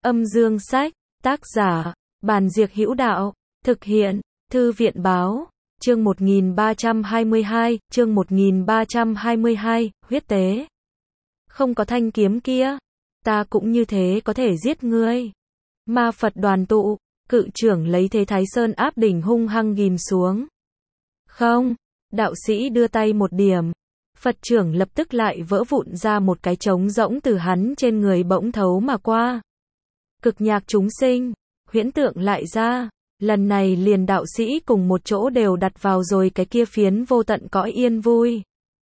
Âm dương sách, tác giả, Bàn Diệc Hữu Đạo, thực hiện, Thư viện báo, chương 1322, huyết tế. Không có thanh kiếm kia, ta cũng như thế có thể giết ngươi. Ma Phật đoàn tụ, cự trưởng lấy thế Thái Sơn áp đỉnh hung hăng ghim xuống. Không, đạo sĩ đưa tay một điểm, Phật trưởng lập tức lại vỡ vụn ra một cái trống rỗng từ hắn trên người bỗng thấu mà qua. Cực nhạc chúng sinh, huyễn tượng lại ra, lần này liền đạo sĩ cùng một chỗ đều đặt vào rồi cái kia phiến vô tận cõi yên vui.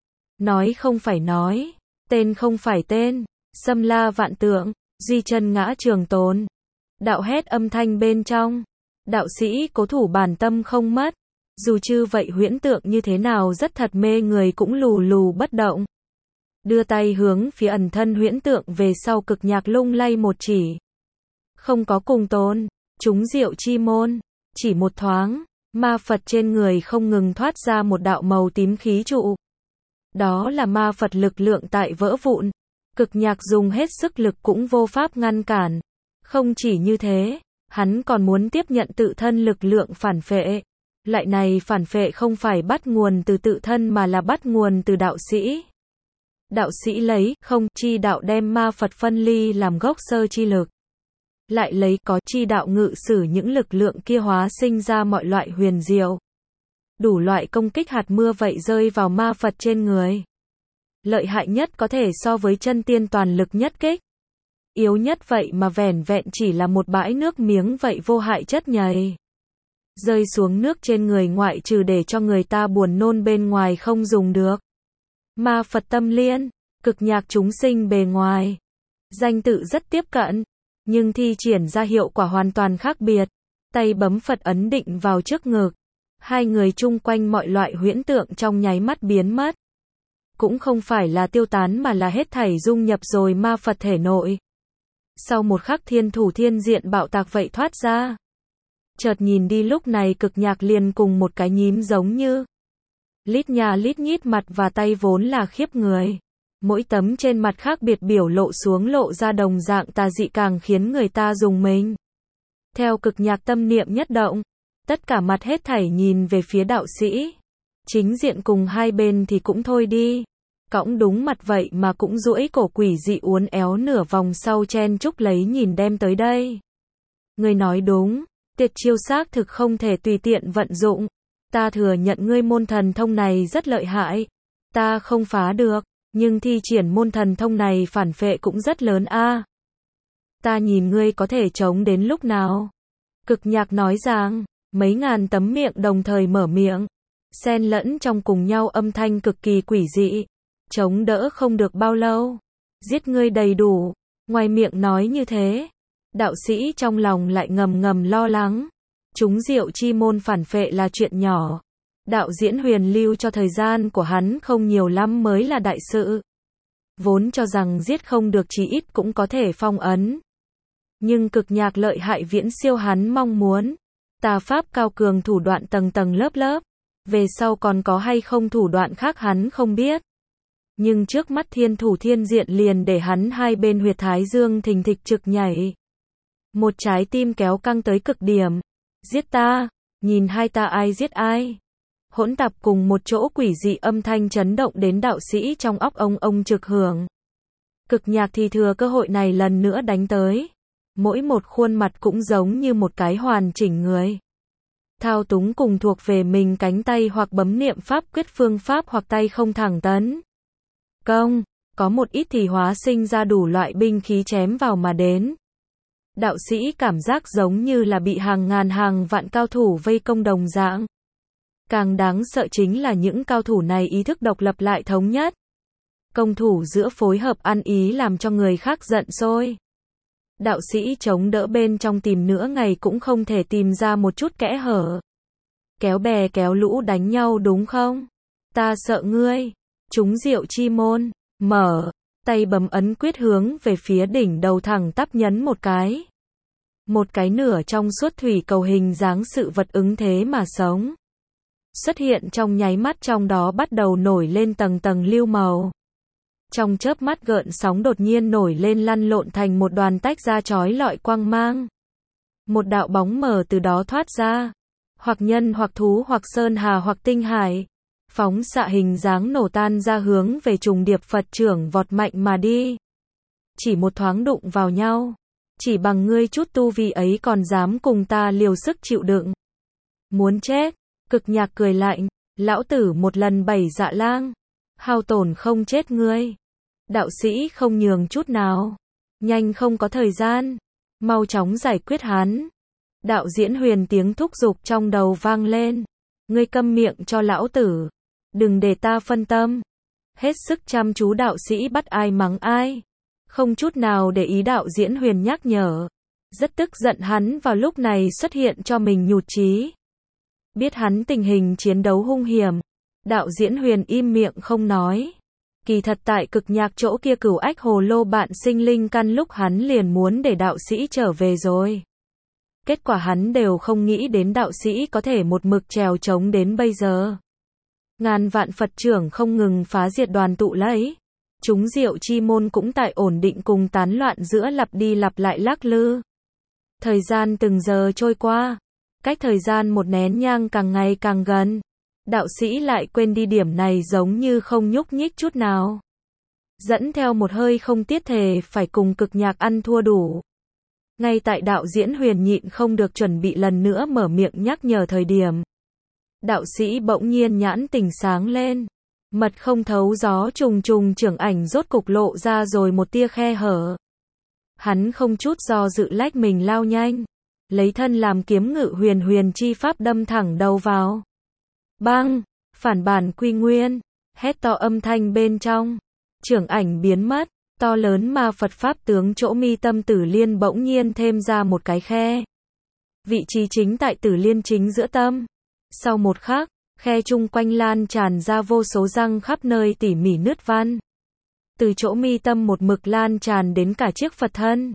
Nói không phải nói, tên không phải tên, xâm la vạn tượng, duy chân ngã trường tồn. Đạo hét âm thanh bên trong, đạo sĩ cố thủ bản tâm không mất, dù chư vậy huyễn tượng như thế nào rất thật mê người cũng lù lù bất động. Đưa tay hướng phía ẩn thân huyễn tượng về sau cực nhạc lung lay một chỉ. Không có cùng tồn, chúng diệu chi môn, chỉ một thoáng, ma Phật trên người không ngừng thoát ra một đạo màu tím khí trụ. Đó là ma Phật lực lượng tại vỡ vụn, cực nhạc dùng hết sức lực cũng vô pháp ngăn cản. Không chỉ như thế, hắn còn muốn tiếp nhận tự thân lực lượng phản phệ. Lại này phản phệ không phải bắt nguồn từ tự thân mà là bắt nguồn từ đạo sĩ. Đạo sĩ lấy không chi đạo đem ma Phật phân ly làm gốc sơ chi lực. Lại lấy có chi đạo ngự sử những lực lượng kia hóa sinh ra mọi loại huyền diệu. Đủ loại công kích hạt mưa vậy rơi vào ma Phật trên người. Lợi hại nhất có thể so với chân tiên toàn lực nhất kích. Yếu nhất vậy mà vẻn vẹn chỉ là một bãi nước miếng vậy vô hại chất nhầy. Rơi xuống nước trên người ngoại trừ để cho người ta buồn nôn bên ngoài không dùng được. Ma Phật tâm liên, cực nhạc chúng sinh bề ngoài. Danh tự rất tiếp cận, nhưng thi triển ra hiệu quả hoàn toàn khác biệt. Tay bấm Phật ấn định vào trước ngực. Hai người chung quanh mọi loại huyễn tượng trong nháy mắt biến mất. Cũng không phải là tiêu tán mà là hết thảy dung nhập rồi ma Phật thể nội. Sau một khắc thiên thủ thiên diện bạo tạc vậy thoát ra. Chợt nhìn đi lúc này cực nhạc liền cùng một cái nhím giống như. Lít nhà lít nhít mặt và tay vốn là khiếp người. Mỗi tấm trên mặt khác biệt biểu lộ xuống lộ ra đồng dạng tà dị càng khiến người ta rùng mình. Theo cực nhạc tâm niệm nhất động, tất cả mặt hết thảy nhìn về phía đạo sĩ. Chính diện cùng hai bên thì cũng thôi đi. Cõng đúng mặt vậy mà cũng duỗi cổ quỷ dị uốn éo nửa vòng sau chen chúc lấy nhìn đem tới đây. Ngươi nói đúng, tuyệt chiêu xác thực không thể tùy tiện vận dụng. Ta thừa nhận ngươi môn thần thông này rất lợi hại. Ta không phá được, nhưng thi triển môn thần thông này phản phệ cũng rất lớn a. Ta nhìn ngươi có thể chống đến lúc nào. Cực nhạc nói rằng, mấy ngàn tấm miệng đồng thời mở miệng. Xen lẫn trong cùng nhau âm thanh cực kỳ quỷ dị. Chống đỡ không được bao lâu. Giết ngươi đầy đủ. Ngoài miệng nói như thế. Đạo sĩ trong lòng lại ngầm ngầm lo lắng. Chúng diệu chi môn phản phệ là chuyện nhỏ. Đạo diễn huyền lưu cho thời gian của hắn không nhiều lắm mới là đại sự. Vốn cho rằng giết không được chí ít cũng có thể phong ấn. Nhưng cực nhạc lợi hại viễn siêu hắn mong muốn. Tà pháp cao cường thủ đoạn tầng tầng lớp lớp. Về sau còn có hay không thủ đoạn khác hắn không biết. Nhưng trước mắt thiên thủ thiên diện liền để hắn hai bên huyệt thái dương thình thịch trực nhảy. Một trái tim kéo căng tới cực điểm. Giết ta, nhìn hai ta ai giết ai. Hỗn tạp cùng một chỗ quỷ dị âm thanh chấn động đến đạo sĩ trong óc ông trực hưởng. Cực nhạc thì thừa cơ hội này lần nữa đánh tới. Mỗi một khuôn mặt cũng giống như một cái hoàn chỉnh người. Thao túng cùng thuộc về mình cánh tay hoặc bấm niệm pháp quyết phương pháp hoặc tay không thẳng tấn công, có một ít thì hóa sinh ra đủ loại binh khí chém vào mà đến. Đạo sĩ cảm giác giống như là bị hàng ngàn hàng vạn cao thủ vây công đồng dạng. Càng đáng sợ chính là những cao thủ này ý thức độc lập lại thống nhất. Công thủ giữa phối hợp ăn ý làm cho người khác giận sôi. Đạo sĩ chống đỡ bên trong tìm nửa ngày cũng không thể tìm ra một chút kẽ hở. Kéo bè kéo lũ đánh nhau đúng không? Ta sợ ngươi. Chúng diệu chi môn, mở, tay bấm ấn quyết hướng về phía đỉnh đầu thẳng tắp nhấn một cái. Một cái nửa trong suốt thủy cầu hình dáng sự vật ứng thế mà sống. Xuất hiện trong nháy mắt trong đó bắt đầu nổi lên tầng tầng lưu màu. Trong chớp mắt gợn sóng đột nhiên nổi lên lăn lộn thành một đoàn tách ra chói lọi quang mang. Một đạo bóng mờ từ đó thoát ra. Hoặc nhân hoặc thú hoặc sơn hà hoặc tinh hải. Phóng xạ hình dáng nổ tan ra hướng về trùng điệp Phật trưởng vọt mạnh mà đi. Chỉ một thoáng đụng vào nhau. Chỉ bằng ngươi chút tu vi ấy còn dám cùng ta liều sức chịu đựng. Muốn chết. Cực Nhạc cười lạnh. Lão tử một lần 7 dạ lang. Hao tổn không chết ngươi. Đạo sĩ không nhường chút nào. Nhanh không có thời gian. Mau chóng giải quyết hắn. Đạo Diễn Huyền tiếng thúc giục trong đầu vang lên. Ngươi câm miệng cho lão tử. Đừng để ta phân tâm. Hết sức chăm chú đạo sĩ bắt ai mắng ai. Không chút nào để ý Đạo Diễn Huyền nhắc nhở. Rất tức giận hắn vào lúc này xuất hiện cho mình nhụt chí. Biết hắn tình hình chiến đấu hung hiểm. Đạo Diễn Huyền im miệng không nói. Kỳ thật tại Cực Nhạc chỗ kia Cửu Ách Hồ Lô bạn sinh linh căn lúc hắn liền muốn để đạo sĩ trở về rồi. Kết quả hắn đều không nghĩ đến đạo sĩ có thể một mực trèo trống đến bây giờ. Ngàn vạn Phật trưởng không ngừng phá diệt đoàn tụ lấy. Chúng Diệu Chi Môn cũng tại ổn định cùng tán loạn giữa lặp đi lặp lại lắc lư. Thời gian từng giờ trôi qua. Cách thời gian một nén nhang càng ngày càng gần. Đạo sĩ lại quên đi điểm này giống như không nhúc nhích chút nào. Dẫn theo một hơi không tiết thề phải cùng Cực Nhạc ăn thua đủ. Ngay tại Đạo Diễn Huyền nhịn không được chuẩn bị lần nữa mở miệng nhắc nhở thời điểm. Đạo sĩ bỗng nhiên nhãn tỉnh sáng lên. Mật không thấu gió trùng trùng trưởng ảnh rốt cục lộ ra rồi một tia khe hở. Hắn không chút do dự lách mình lao nhanh. Lấy thân làm kiếm ngự huyền huyền chi pháp đâm thẳng đầu vào. Bang! Phản bản quy nguyên. Hét to âm thanh bên trong. Trưởng ảnh biến mất. To lớn mà Phật Pháp tướng chỗ mi tâm Tử Liên bỗng nhiên thêm ra một cái khe. Vị trí chính tại Tử Liên chính giữa tâm. Sau một khắc, khe chung quanh lan tràn ra vô số răng khắp nơi tỉ mỉ nứt văn. Từ chỗ mi tâm một mực lan tràn đến cả chiếc Phật thân.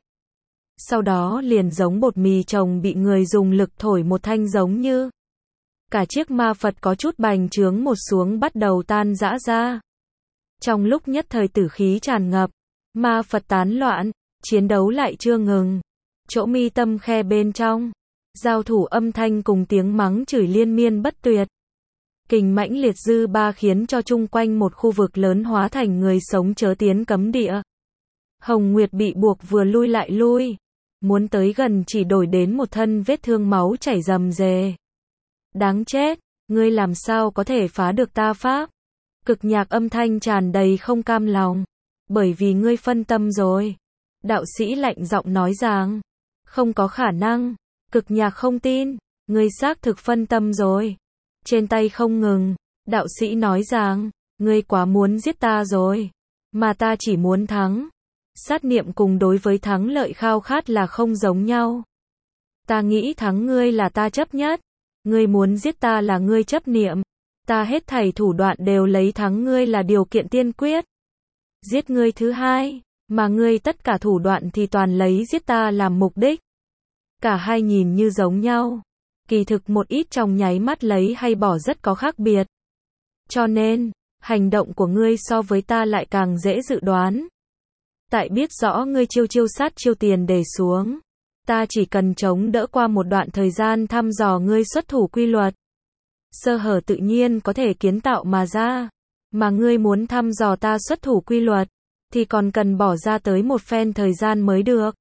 Sau đó liền giống bột mì trồng bị người dùng lực thổi một thanh giống như. Cả chiếc ma Phật có chút bành trướng một xuống bắt đầu tan rã ra. Trong lúc nhất thời tử khí tràn ngập, ma Phật tán loạn, chiến đấu lại chưa ngừng. Chỗ mi tâm khe bên trong, giao thủ âm thanh cùng tiếng mắng chửi liên miên bất tuyệt. Kình mãnh liệt dư ba khiến cho chung quanh một khu vực lớn hóa thành người sống chớ tiến cấm địa. Hồng Nguyệt bị buộc vừa lui lại lui. Muốn tới gần chỉ đổi đến một thân vết thương máu chảy rầm rề. Đáng chết, ngươi làm sao có thể phá được ta pháp? Cực Nhạc âm thanh tràn đầy không cam lòng. Bởi vì ngươi phân tâm rồi. Đạo sĩ lạnh giọng nói rằng. Không có khả năng. Cực Nhạc không tin. Ngươi xác thực phân tâm rồi. Trên tay không ngừng. Đạo sĩ nói rằng. Ngươi quá muốn giết ta rồi. Mà ta chỉ muốn thắng. Sát niệm cùng đối với thắng lợi khao khát là không giống nhau. Ta nghĩ thắng ngươi là ta chấp nhất. Ngươi muốn giết ta là ngươi chấp niệm. Ta hết thảy thủ đoạn đều lấy thắng ngươi là điều kiện tiên quyết. Giết ngươi thứ hai, mà ngươi tất cả thủ đoạn thì toàn lấy giết ta làm mục đích. Cả hai nhìn như giống nhau. Kỳ thực một ít trong nháy mắt lấy hay bỏ rất có khác biệt. Cho nên, hành động của ngươi so với ta lại càng dễ dự đoán. Tại biết rõ ngươi chiêu sát chiêu tiền để xuống. Ta chỉ cần chống đỡ qua một đoạn thời gian thăm dò ngươi xuất thủ quy luật. Sơ hở tự nhiên có thể kiến tạo mà ra. Mà ngươi muốn thăm dò ta xuất thủ quy luật, thì còn cần bỏ ra tới một phen thời gian mới được.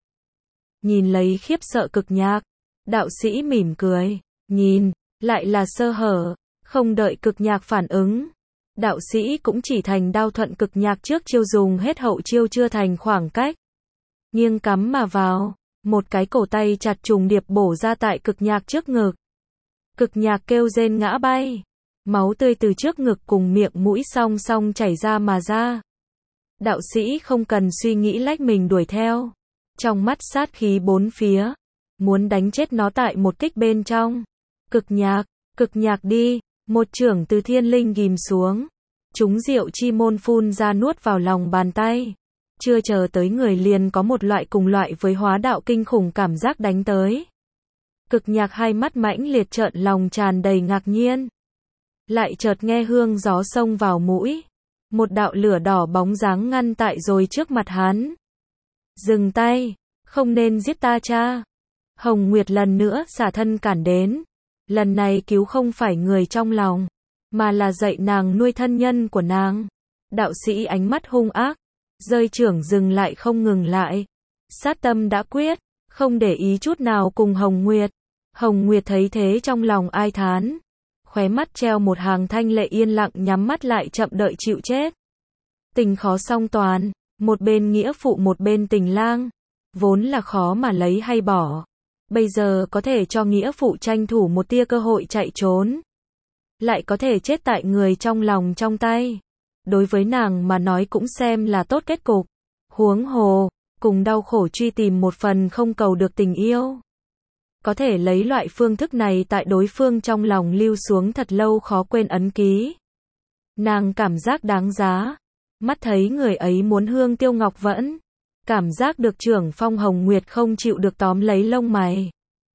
Nhìn lấy khiếp sợ Cực Nhạc, đạo sĩ mỉm cười. Nhìn, lại là sơ hở. Không đợi Cực Nhạc phản ứng. Đạo sĩ cũng chỉ thành đao thuận Cực Nhạc trước chiêu dùng hết hậu chiêu chưa thành khoảng cách. Nghiêng cắm mà vào. Một cái cổ tay chặt trùng điệp bổ ra tại Cực Nhạc trước ngực. Cực Nhạc kêu rên ngã bay. Máu tươi từ trước ngực cùng miệng mũi song song chảy ra mà ra. Đạo sĩ không cần suy nghĩ lách mình đuổi theo. Trong mắt sát khí bốn phía. Muốn đánh chết nó tại một kích bên trong. Cực Nhạc đi. Một chưởng từ thiên linh ghim xuống. Chúng Diệu Chi Môn phun ra nuốt vào lòng bàn tay. Chưa chờ tới người liền có một loại cùng loại với hóa đạo kinh khủng cảm giác đánh tới. Cực Nhạc hai mắt mãnh liệt trợn lòng tràn đầy ngạc nhiên. Lại chợt nghe hương gió xông vào mũi. Một đạo lửa đỏ bóng dáng ngăn tại rồi trước mặt hắn. Dừng tay, không nên giết ta cha. Hồng Nguyệt lần nữa xả thân cản đến. Lần này cứu không phải người trong lòng, mà là dạy nàng nuôi thân nhân của nàng. Đạo sĩ ánh mắt hung ác, rơi chưởng dừng lại không ngừng lại. Sát tâm đã quyết, không để ý chút nào cùng Hồng Nguyệt. Hồng Nguyệt thấy thế trong lòng ai thán. Khóe mắt treo một hàng thanh lệ yên lặng nhắm mắt lại chậm đợi chịu chết. Tình khó song toàn, một bên nghĩa phụ một bên tình lang. Vốn là khó mà lấy hay bỏ. Bây giờ có thể cho nghĩa phụ tranh thủ một tia cơ hội chạy trốn. Lại có thể chết tại người trong lòng trong tay. Đối với nàng mà nói cũng xem là tốt kết cục. Huống hồ, cùng đau khổ truy tìm một phần không cầu được tình yêu. Có thể lấy loại phương thức này tại đối phương trong lòng lưu xuống thật lâu khó quên ấn ký. Nàng cảm giác đáng giá. Mắt thấy người ấy muốn hương tiêu ngọc vẫn. Cảm giác được trưởng phong Hồng Nguyệt không chịu được tóm lấy lông mày.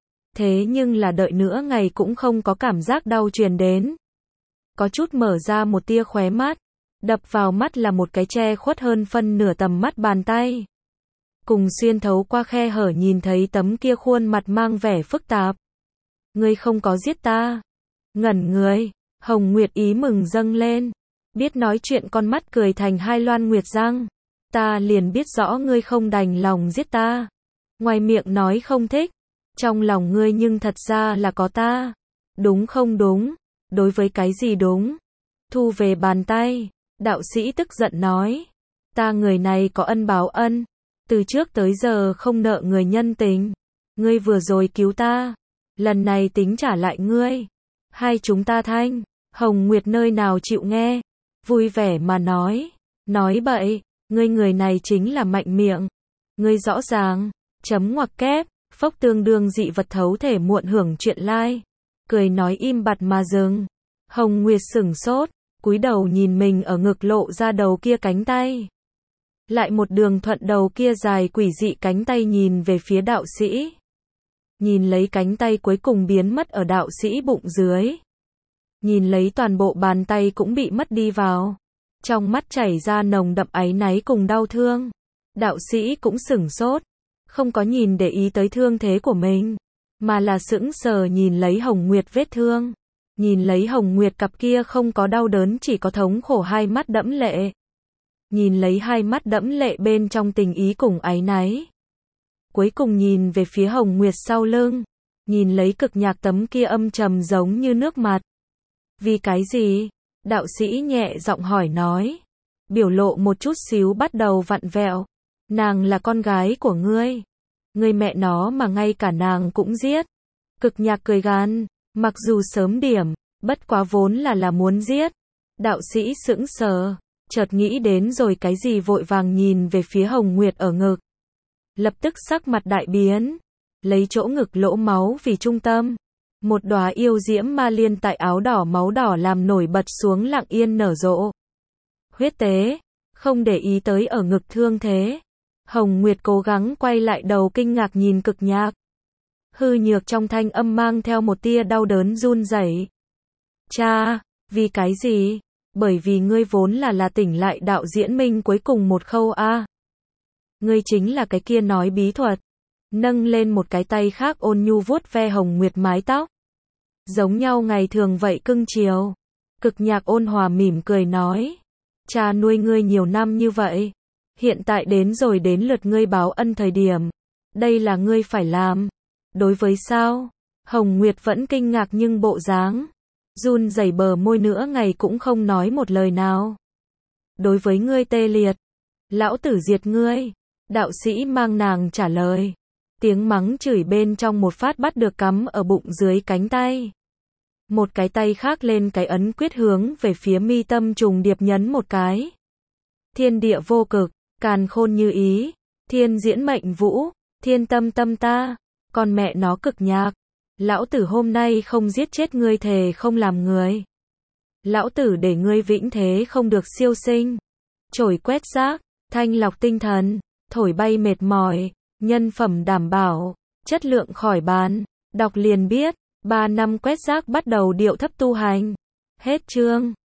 Thế nhưng là đợi nữa ngày cũng không có cảm giác đau truyền đến. Có chút mở ra một tia khóe mắt. Đập vào mắt là một cái che khuất hơn phân nửa tầm mắt bàn tay. Cùng xuyên thấu qua khe hở nhìn thấy tấm kia khuôn mặt mang vẻ phức tạp. Ngươi không có giết ta. Ngẩn người, Hồng Nguyệt ý mừng dâng lên. Biết nói chuyện con mắt cười thành hai loan nguyệt răng. Ta liền biết rõ ngươi không đành lòng giết ta. Ngoài miệng nói không thích. Trong lòng ngươi nhưng thật ra là có ta. Đúng không đúng? Đối với cái gì đúng? Thu về bàn tay. Đạo sĩ tức giận nói. Ta người này có ân báo ân. Từ trước tới giờ không nợ người nhân tình. Ngươi vừa rồi cứu ta. Lần này tính trả lại ngươi. Hai chúng ta thanh. Hồng Nguyệt nơi nào chịu nghe. Vui vẻ mà nói. Nói bậy. Ngươi người này chính là mạnh miệng. Ngươi rõ ràng. Chấm ngoặc kép. Phốc tương đương dị vật thấu thể muộn hưởng chuyện lai. Cười nói im bặt mà dừng. Hồng Nguyệt sửng sốt. Cúi đầu nhìn mình ở ngực lộ ra đầu kia cánh tay. Lại một đường thuận đầu kia dài quỷ dị cánh tay nhìn về phía đạo sĩ. Nhìn lấy cánh tay cuối cùng biến mất ở đạo sĩ bụng dưới. Nhìn lấy toàn bộ bàn tay cũng bị mất đi vào. Trong mắt chảy ra nồng đậm áy náy cùng đau thương. Đạo sĩ cũng sửng sốt. Không có nhìn để ý tới thương thế của mình. Mà là sững sờ nhìn lấy Hồng Nguyệt vết thương. Nhìn lấy Hồng Nguyệt cặp kia không có đau đớn chỉ có thống khổ hai mắt đẫm lệ. Nhìn lấy hai mắt đẫm lệ bên trong tình ý cùng áy náy. Cuối cùng nhìn về phía Hồng Nguyệt sau lưng. Nhìn lấy cực nhạc tấm kia âm trầm giống như nước mặt. Vì cái gì? Đạo sĩ nhẹ giọng hỏi nói. Biểu lộ một chút xíu bắt đầu vặn vẹo. Nàng là con gái của ngươi. Ngươi mẹ nó mà ngay cả nàng cũng giết. Cực nhạc cười gằn. Mặc dù sớm điểm, bất quá vốn là muốn giết. Đạo sĩ sững sờ. Chợt nghĩ đến rồi cái gì vội vàng nhìn về phía Hồng Nguyệt ở ngực. Lập tức sắc mặt đại biến. Lấy chỗ ngực lỗ máu vì trung tâm. Một đóa yêu diễm ma liên tại áo đỏ máu đỏ làm nổi bật xuống lặng yên nở rộ. Huyết tế. Không để ý tới ở ngực thương thế. Hồng Nguyệt cố gắng quay lại đầu kinh ngạc nhìn cực nhạc. Hư nhược trong thanh âm mang theo một tia đau đớn run rẩy. Cha, vì cái gì? Bởi vì ngươi vốn là tỉnh lại đạo diễn minh cuối cùng một khâu a. Ngươi chính là cái kia nói bí thuật. Nâng lên một cái tay khác ôn nhu vuốt ve Hồng Nguyệt mái tóc. Giống nhau ngày thường vậy cưng chiều. Cực nhạc ôn hòa mỉm cười nói. Cha nuôi ngươi nhiều năm như vậy. Hiện tại đến rồi đến lượt ngươi báo ân thời điểm. Đây là ngươi phải làm. Đối với sao? Hồng Nguyệt vẫn kinh ngạc nhưng bộ dáng. Run rẩy bờ môi nữa ngày cũng không nói một lời nào. Đối với ngươi tê liệt. Lão tử diệt ngươi. Đạo sĩ mang nàng trả lời. Tiếng mắng chửi bên trong một phát bắt được cắm ở bụng dưới cánh tay. Một cái tay khác lên cái ấn quyết hướng về phía mi tâm trùng điệp nhấn một cái. Thiên địa vô cực, càn khôn như ý, thiên diễn mệnh vũ, thiên tâm tâm ta, con mẹ nó cực nhạc. Lão tử hôm nay không giết chết ngươi thề không làm người. Lão tử để ngươi vĩnh thế không được siêu sinh. Chổi quét rác, thanh lọc tinh thần, thổi bay mệt mỏi, nhân phẩm đảm bảo, chất lượng khỏi bàn. Đọc liền biết, 3 năm quét rác bắt đầu điệu thấp tu hành. Hết chương.